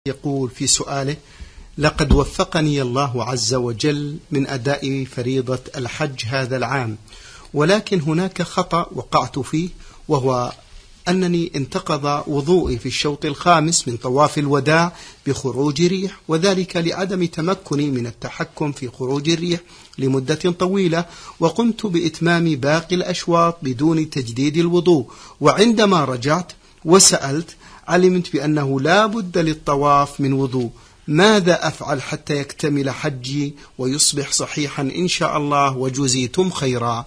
يقول في سؤاله: لقد وفقني الله عز وجل من أداء فريضة الحج هذا العام، ولكن هناك خطأ وقعت فيه، وهو أنني انتقض وضوئي في الشوط الخامس من طواف الوداع بخروج ريح، وذلك لعدم تمكني من التحكم في خروج الريح لمدة طويلة، وقمت بإتمام باقي الأشواط بدون تجديد الوضوء. وعندما رجعت وسألت علمت بأنه لا بد للطواف من وضوء. ماذا أفعل حتى يكتمل حجي ويصبح صحيحا إن شاء الله، وجزيتم خيرا؟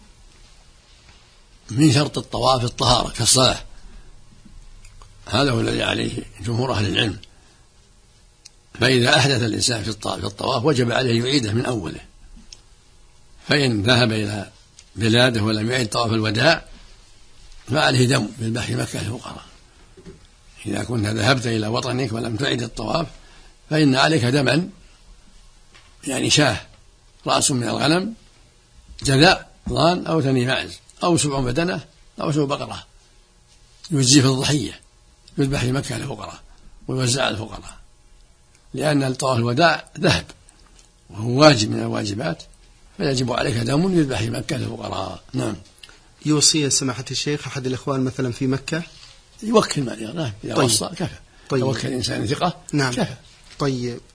من شرط الطواف الطهارة كالصلاة، هذا هو الذي عليه جمهور أهل العلم. فإذا أحدث الإنسان في الطواف وجب عليه يعيده من أوله، فإن ذهب إلى بلاده ولم يعد طواف الوداع فعليه دم بالبحر مكة الفقراء. إذا كنت ذهبت إلى وطنك ولم تعد الطواف فإن عليك دما، يعني شاه، رأس من الغنم، جذاء ضان أو ثني معز أو 7 بدنة أو 7 بقرة، يجزي في الضحية، يذبح في مكة للفقراء ويوزع على الفقراء، لأن طواف الوداع ذهب وهو واجب من الواجبات، فيجب عليك دم يذبح في مكة للفقراء. نعم. يوصي سماحة الشيخ أحد الإخوان مثلا في مكة يوكل مالي، إذا وصى كفى. طيب. يوكل إنسان ثقة. نعم. كفى. طيب.